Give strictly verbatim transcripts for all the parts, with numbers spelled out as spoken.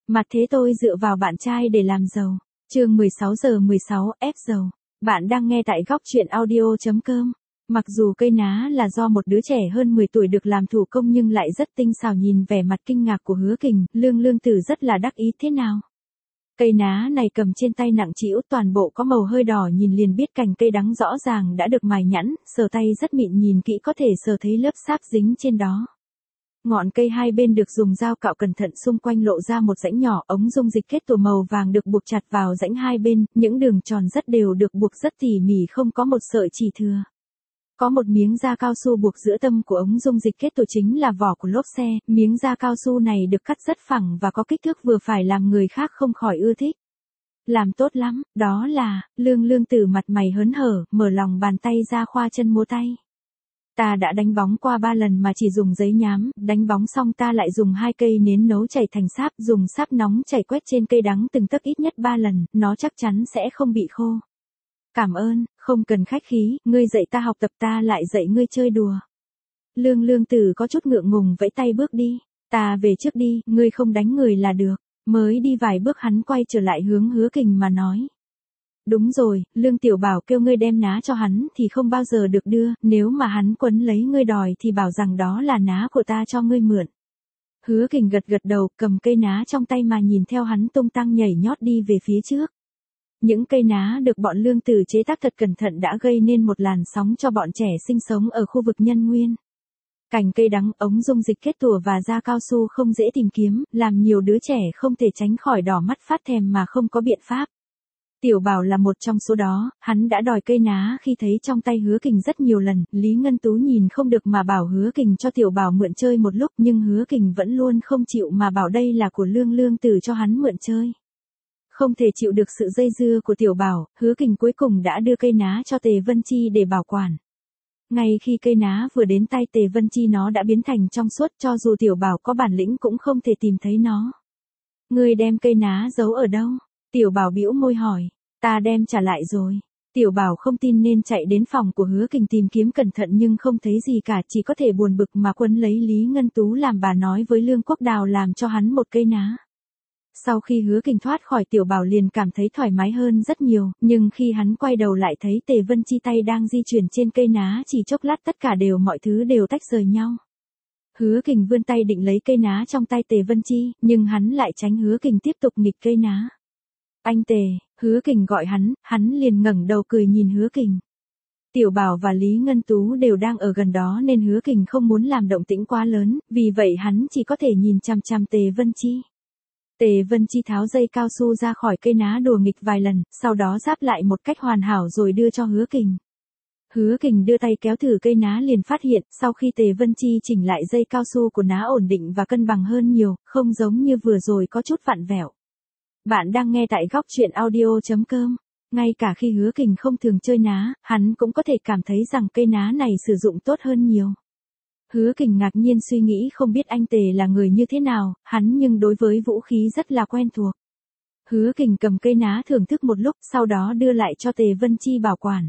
Mặt thế tôi dựa vào bạn trai để làm giàu. Chương mười sáu giờ mười sáu, ép giàu. Bạn đang nghe tại góc truyện audio chấm com. Mặc dù cây ná là do một đứa trẻ hơn mười tuổi được làm thủ công nhưng lại rất tinh xảo. Nhìn vẻ mặt kinh ngạc của Hứa Kình, Lương Lương Tử rất là đắc ý. Thế nào? Cây ná này cầm trên tay nặng trĩu, toàn bộ có màu hơi đỏ, nhìn liền biết cành cây đắng rõ ràng đã được mài nhẵn, sờ tay rất mịn, nhìn kỹ có thể sờ thấy lớp sáp dính trên đó. Ngọn cây hai bên được dùng dao cạo cẩn thận, xung quanh lộ ra một rãnh nhỏ, ống dung dịch kết tủa màu vàng được buộc chặt vào rãnh hai bên, những đường tròn rất đều được buộc rất tỉ mỉ, không có một sợi chỉ thừa. Có một miếng da cao su buộc giữa tâm của ống dung dịch kết tủa, chính là vỏ của lốp xe. Miếng da cao su này được cắt rất phẳng và có kích thước vừa phải làm người khác không khỏi ưa thích. Làm tốt lắm, đó là, Lương Lương Tử mặt mày hớn hở, mở lòng bàn tay ra khoa chân múa tay. Ta đã đánh bóng qua ba lần mà chỉ dùng giấy nhám, đánh bóng xong ta lại dùng hai cây nến nấu chảy thành sáp, dùng sáp nóng chảy quét trên cây đắng từng tấc ít nhất ba lần, nó chắc chắn sẽ không bị khô. Cảm ơn, không cần khách khí, ngươi dạy ta học tập, ta lại dạy ngươi chơi đùa. Lương Lương Tử có chút ngượng ngùng vẫy tay bước đi. Ta về trước đi, ngươi không đánh người là được. Mới đi vài bước hắn quay trở lại hướng Hứa Kình mà nói. Đúng rồi, Lương Tiểu Bảo kêu ngươi đem ná cho hắn thì không bao giờ được đưa, nếu mà hắn quấn lấy ngươi đòi thì bảo rằng đó là ná của ta cho ngươi mượn. Hứa Kình gật gật đầu, cầm cây ná trong tay mà nhìn theo hắn tung tăng nhảy nhót đi về phía trước. Những cây ná được bọn Lương Tử chế tác thật cẩn thận đã gây nên một làn sóng cho bọn trẻ sinh sống ở khu vực Nhân Nguyên. Cành cây đắng, ống dung dịch kết tủa và da cao su không dễ tìm kiếm, làm nhiều đứa trẻ không thể tránh khỏi đỏ mắt phát thèm mà không có biện pháp. Tiểu Bảo là một trong số đó, hắn đã đòi cây ná khi thấy trong tay Hứa Kình rất nhiều lần. Lý Ngân Tú nhìn không được mà bảo Hứa Kình cho Tiểu Bảo mượn chơi một lúc, nhưng Hứa Kình vẫn luôn không chịu mà bảo đây là của Lương Lương Tử cho hắn mượn chơi. Không thể chịu được sự dây dưa của Tiểu Bảo, Hứa Kình cuối cùng đã đưa cây ná cho Tề Vân Chi để bảo quản. Ngay khi cây ná vừa đến tay Tề Vân Chi nó đã biến thành trong suốt, cho dù Tiểu Bảo có bản lĩnh cũng không thể tìm thấy nó. Ngươi đem cây ná giấu ở đâu? Tiểu Bảo bĩu môi hỏi. Ta đem trả lại rồi. Tiểu Bảo không tin nên chạy đến phòng của Hứa Kình tìm kiếm cẩn thận nhưng không thấy gì cả, chỉ có thể buồn bực mà quấn lấy Lý Ngân Tú làm bà nói với Lương Quốc Đào làm cho hắn một cây ná. Sau khi Hứa Kình thoát khỏi, Tiểu Bảo liền cảm thấy thoải mái hơn rất nhiều, nhưng khi hắn quay đầu lại thấy Tề Vân Chi tay đang di chuyển trên cây ná, chỉ chốc lát tất cả đều mọi thứ đều tách rời nhau. Hứa Kình vươn tay định lấy cây ná trong tay Tề Vân Chi, nhưng hắn lại tránh Hứa Kình tiếp tục nghịch cây ná. Anh Tề, Hứa Kình gọi hắn, hắn liền ngẩng đầu cười nhìn Hứa Kình. Tiểu Bảo và Lý Ngân Tú đều đang ở gần đó nên Hứa Kình không muốn làm động tĩnh quá lớn, vì vậy hắn chỉ có thể nhìn chằm chằm Tề Vân Chi. Tề Vân Chi tháo dây cao su ra khỏi cây ná đùa nghịch vài lần, sau đó ráp lại một cách hoàn hảo rồi đưa cho Hứa Kình. Hứa Kình đưa tay kéo thử cây ná liền phát hiện, sau khi Tề Vân Chi chỉnh lại dây cao su của ná ổn định và cân bằng hơn nhiều, không giống như vừa rồi có chút vặn vẹo. Bạn đang nghe tại góc truyện audio chấm com. Ngay cả khi Hứa Kình không thường chơi ná, hắn cũng có thể cảm thấy rằng cây ná này sử dụng tốt hơn nhiều. Hứa Kình ngạc nhiên suy nghĩ không biết anh Tề là người như thế nào, hắn nhưng đối với vũ khí rất là quen thuộc. Hứa Kình cầm cây ná thưởng thức một lúc, sau đó đưa lại cho Tề Vân Chi bảo quản.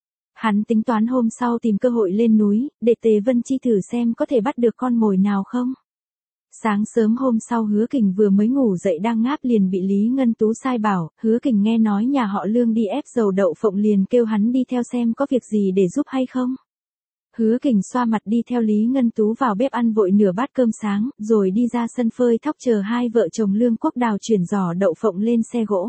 Hắn tính toán hôm sau tìm cơ hội lên núi, để Tề Vân Chi thử xem có thể bắt được con mồi nào không. Sáng sớm hôm sau Hứa Kình vừa mới ngủ dậy đang ngáp liền bị Lý Ngân Tú sai bảo. Hứa Kình nghe nói nhà họ Lương đi ép dầu đậu phộng liền kêu hắn đi theo xem có việc gì để giúp hay không. Hứa Kình xoa mặt đi theo Lý Ngân Tú vào bếp ăn vội nửa bát cơm sáng, rồi đi ra sân phơi thóc chờ hai vợ chồng Lương Quốc Đào chuyển giỏ đậu phộng lên xe gỗ.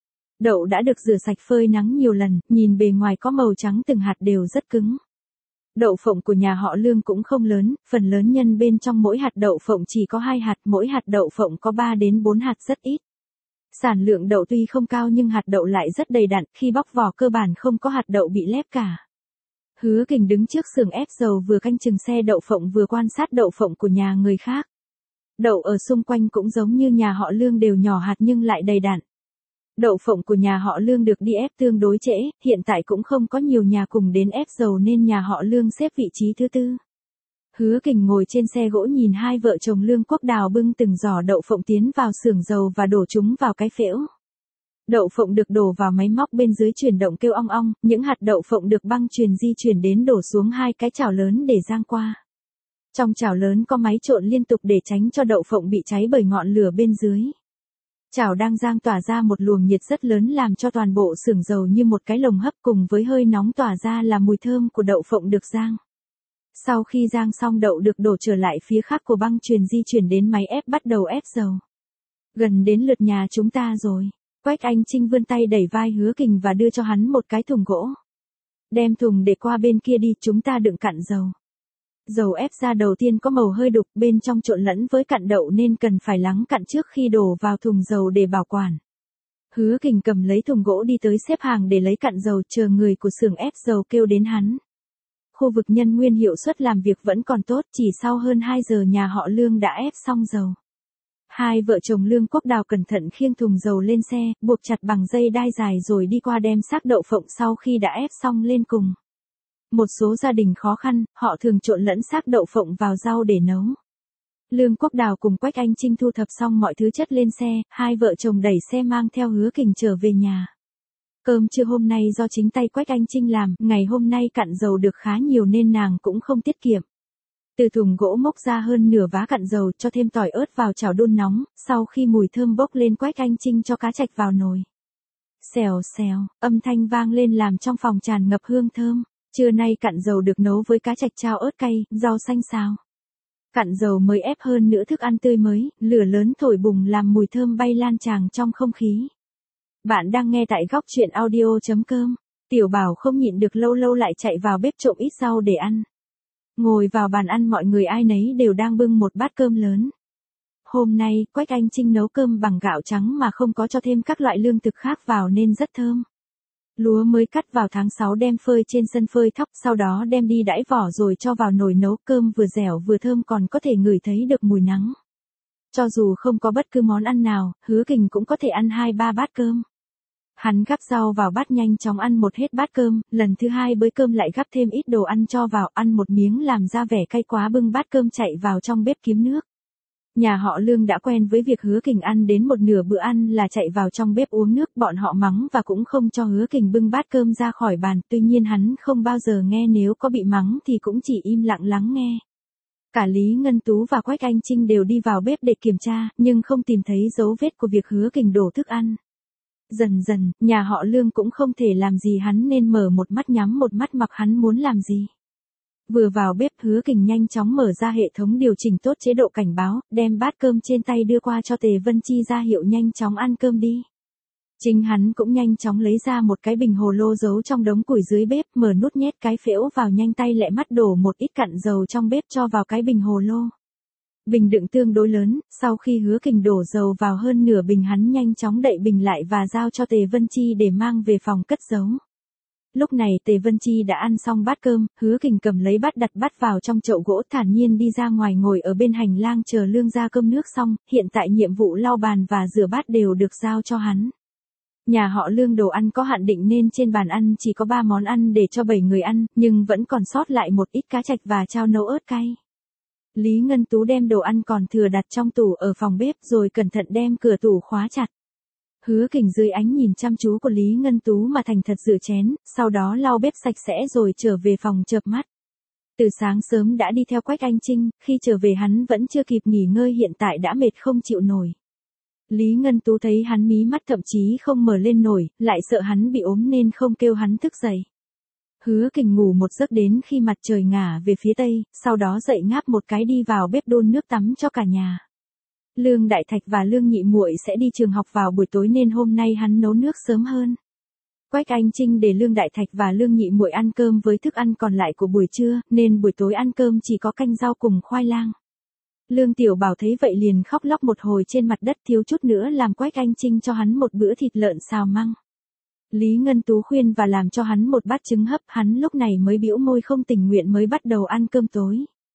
Đậu đã được rửa sạch phơi nắng nhiều lần, nhìn bề ngoài có màu trắng từng hạt đều rất cứng. Đậu phộng của nhà họ Lương cũng không lớn, phần lớn nhân bên trong mỗi hạt đậu phộng chỉ có hai hạt, mỗi hạt đậu phộng có ba đến bốn hạt rất ít. Sản lượng đậu tuy không cao nhưng hạt đậu lại rất đầy đặn, khi bóc vỏ cơ bản không có hạt đậu bị lép cả. Hứa Kình đứng trước xưởng ép dầu vừa canh chừng xe đậu phộng vừa quan sát đậu phộng của nhà người khác. Đậu ở xung quanh cũng giống như nhà họ Lương đều nhỏ hạt nhưng lại đầy đặn. Đậu phộng của nhà họ Lương được đi ép tương đối trễ, hiện tại cũng không có nhiều nhà cùng đến ép dầu nên nhà họ Lương xếp vị trí thứ tư. Hứa Kình ngồi trên xe gỗ nhìn hai vợ chồng Lương Quốc Đào bưng từng giỏ đậu phộng tiến vào xưởng dầu và đổ chúng vào cái phễu. Đậu phộng được đổ vào máy móc bên dưới chuyển động kêu ong ong, những hạt đậu phộng được băng chuyền di chuyển đến đổ xuống hai cái chảo lớn để rang qua. Trong chảo lớn có máy trộn liên tục để tránh cho đậu phộng bị cháy bởi ngọn lửa bên dưới. Chảo đang giang tỏa ra một luồng nhiệt rất lớn làm cho toàn bộ xưởng dầu như một cái lồng hấp, cùng với hơi nóng tỏa ra là mùi thơm của đậu phộng được rang. Sau khi rang xong đậu được đổ trở lại phía khác của băng chuyền di chuyển đến máy ép bắt đầu ép dầu. Gần đến lượt nhà chúng ta rồi. Quách Anh Trinh vươn tay đẩy vai Hứa Kình và đưa cho hắn một cái thùng gỗ. Đem thùng để qua bên kia đi, chúng ta đựng cặn dầu. Dầu ép ra đầu tiên có màu hơi đục, bên trong trộn lẫn với cặn đậu nên cần phải lắng cặn trước khi đổ vào thùng dầu để bảo quản. Hứa Kình cầm lấy thùng gỗ đi tới xếp hàng để lấy cặn dầu, chờ người của xưởng ép dầu kêu đến hắn. Khu vực nhân nguyên hiệu suất làm việc vẫn còn tốt, chỉ sau hơn hai giờ nhà họ Lương đã ép xong dầu. Hai vợ chồng Lương Quốc Đào cẩn thận khiêng thùng dầu lên xe, buộc chặt bằng dây đai dài rồi đi qua đem xác đậu phộng sau khi đã ép xong lên cùng. Một số gia đình khó khăn, họ thường trộn lẫn xác đậu phộng vào rau để nấu. Lương Quốc Đào cùng Quách Anh Trinh thu thập xong mọi thứ chất lên xe, hai vợ chồng đẩy xe mang theo Hứa Kình trở về nhà. Cơm trưa hôm nay do chính tay Quách Anh Trinh làm, ngày hôm nay cặn dầu được khá nhiều nên nàng cũng không tiết kiệm. Từ thùng gỗ mốc ra hơn nửa vá cặn dầu, cho thêm tỏi ớt vào chảo đun nóng, sau khi mùi thơm bốc lên Quách Anh Trinh cho cá trạch vào nồi. Xèo xèo, âm thanh vang lên làm trong phòng tràn ngập hương thơm. Trưa nay cặn dầu được nấu với cá trạch chao ớt cay, rau xanh xào. Cặn dầu mới ép hơn nữa thức ăn tươi mới, lửa lớn thổi bùng làm mùi thơm bay lan tràn trong không khí. Bạn đang nghe tại góc truyện audio chấm com. Tiểu Bảo không nhịn được lâu lâu lại chạy vào bếp trộm ít rau để ăn. Ngồi vào bàn ăn mọi người ai nấy đều đang bưng một bát cơm lớn. Hôm nay, Quách Anh Trinh nấu cơm bằng gạo trắng mà không có cho thêm các loại lương thực khác vào nên rất thơm. Lúa mới cắt vào tháng sáu đem phơi trên sân phơi thóc, sau đó đem đi đãi vỏ rồi cho vào nồi nấu, cơm vừa dẻo vừa thơm còn có thể ngửi thấy được mùi nắng. Cho dù không có bất cứ món ăn nào, Hứa Kình cũng có thể ăn hai ba bát cơm. Hắn gắp rau vào bát nhanh chóng ăn một hết bát cơm, lần thứ hai bới cơm lại gắp thêm ít đồ ăn cho vào, ăn một miếng làm ra vẻ cay quá bưng bát cơm chạy vào trong bếp kiếm nước. Nhà họ Lương đã quen với việc Hứa Kình ăn đến một nửa bữa ăn là chạy vào trong bếp uống nước, bọn họ mắng và cũng không cho Hứa Kình bưng bát cơm ra khỏi bàn, tuy nhiên hắn không bao giờ nghe, nếu có bị mắng thì cũng chỉ im lặng lắng nghe. Cả Lý Ngân Tú và Quách Anh Trinh đều đi vào bếp để kiểm tra, nhưng không tìm thấy dấu vết của việc Hứa Kình đổ thức ăn. Dần dần, nhà họ Lương cũng không thể làm gì hắn nên mở một mắt nhắm một mắt mặc hắn muốn làm gì. Vừa vào bếp, Hứa Kình nhanh chóng mở ra hệ thống điều chỉnh tốt chế độ cảnh báo, đem bát cơm trên tay đưa qua cho Tề Vân Chi ra hiệu nhanh chóng ăn cơm đi. Chính hắn cũng nhanh chóng lấy ra một cái bình hồ lô giấu trong đống củi dưới bếp, mở nút nhét cái phễu vào, nhanh tay lẹ mắt đổ một ít cặn dầu trong bếp cho vào cái bình hồ lô. Bình đựng tương đối lớn, sau khi Hứa Kình đổ dầu vào hơn nửa bình hắn nhanh chóng đậy bình lại và giao cho Tề Vân Chi để mang về phòng cất giấu. Lúc này Tề Vân Chi đã ăn xong bát cơm, Hứa Kình cầm lấy bát đặt bát vào trong chậu gỗ, thản nhiên đi ra ngoài ngồi ở bên hành lang chờ Lương ra cơm nước xong, hiện tại nhiệm vụ lau bàn và rửa bát đều được giao cho hắn. Nhà họ Lương đồ ăn có hạn định nên trên bàn ăn chỉ có ba món ăn để cho bảy người ăn, nhưng vẫn còn sót lại một ít cá trạch và chao nấu ớt cay. Lý Ngân Tú đem đồ ăn còn thừa đặt trong tủ ở phòng bếp rồi cẩn thận đem cửa tủ khóa chặt. Hứa Kình dưới ánh nhìn chăm chú của Lý Ngân Tú mà thành thật rửa chén, sau đó lau bếp sạch sẽ rồi trở về phòng chợp mắt. Từ sáng sớm đã đi theo Quách Anh Trinh, khi trở về hắn vẫn chưa kịp nghỉ ngơi, hiện tại đã mệt không chịu nổi. Lý Ngân Tú thấy hắn mí mắt thậm chí không mở lên nổi, lại sợ hắn bị ốm nên không kêu hắn thức dậy. Hứa Kình ngủ một giấc đến khi mặt trời ngả về phía tây, sau đó dậy ngáp một cái đi vào bếp đun nước tắm cho cả nhà. Lương Đại Thạch và Lương Nhị Muội sẽ đi trường học vào buổi tối nên hôm nay hắn nấu nước sớm hơn. Quách Anh Trinh để Lương Đại Thạch và Lương Nhị Muội ăn cơm với thức ăn còn lại của buổi trưa, nên buổi tối ăn cơm chỉ có canh rau cùng khoai lang. Lương Tiểu Bảo thấy vậy liền khóc lóc một hồi trên mặt đất, thiếu chút nữa làm Quách Anh Trinh cho hắn một bữa thịt lợn xào măng. Lý Ngân Tú khuyên và làm cho hắn một bát trứng hấp, hắn lúc này mới bĩu môi không tình nguyện mới bắt đầu ăn cơm tối.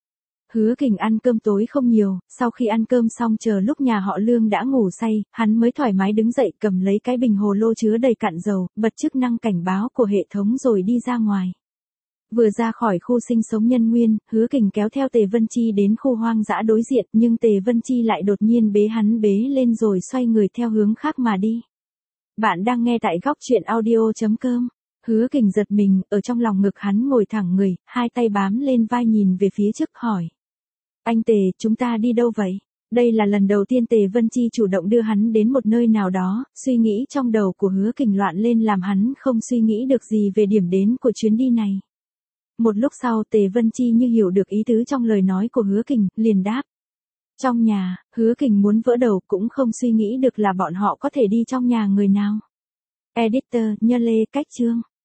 Hứa Kình ăn cơm tối không nhiều, sau khi ăn cơm xong chờ lúc nhà họ Lương đã ngủ say, hắn mới thoải mái đứng dậy cầm lấy cái bình hồ lô chứa đầy cặn dầu, bật chức năng cảnh báo của hệ thống rồi đi ra ngoài. Vừa ra khỏi khu sinh sống nhân nguyên, Hứa Kình kéo theo Tề Vân Chi đến khu hoang dã đối diện, nhưng Tề Vân Chi lại đột nhiên bế hắn bế lên rồi xoay người theo hướng khác mà đi. Bạn đang nghe tại góc truyện audio chấm com. Hứa Kình giật mình, ở trong lòng ngực hắn ngồi thẳng người, hai tay bám lên vai nhìn về phía trước hỏi. Anh Tề, chúng ta đi đâu vậy? Đây là lần đầu tiên Tề Vân Chi chủ động đưa hắn đến một nơi nào đó, suy nghĩ trong đầu của Hứa Kình loạn lên làm hắn không suy nghĩ được gì về điểm đến của chuyến đi này. Một lúc sau Tề Vân Chi như hiểu được ý tứ trong lời nói của Hứa Kình, liền đáp. Trong nhà, Hứa Kình muốn vỡ đầu cũng không suy nghĩ được là bọn họ có thể đi trong nhà người nào. Editor, Nhơ Lê, cách chương.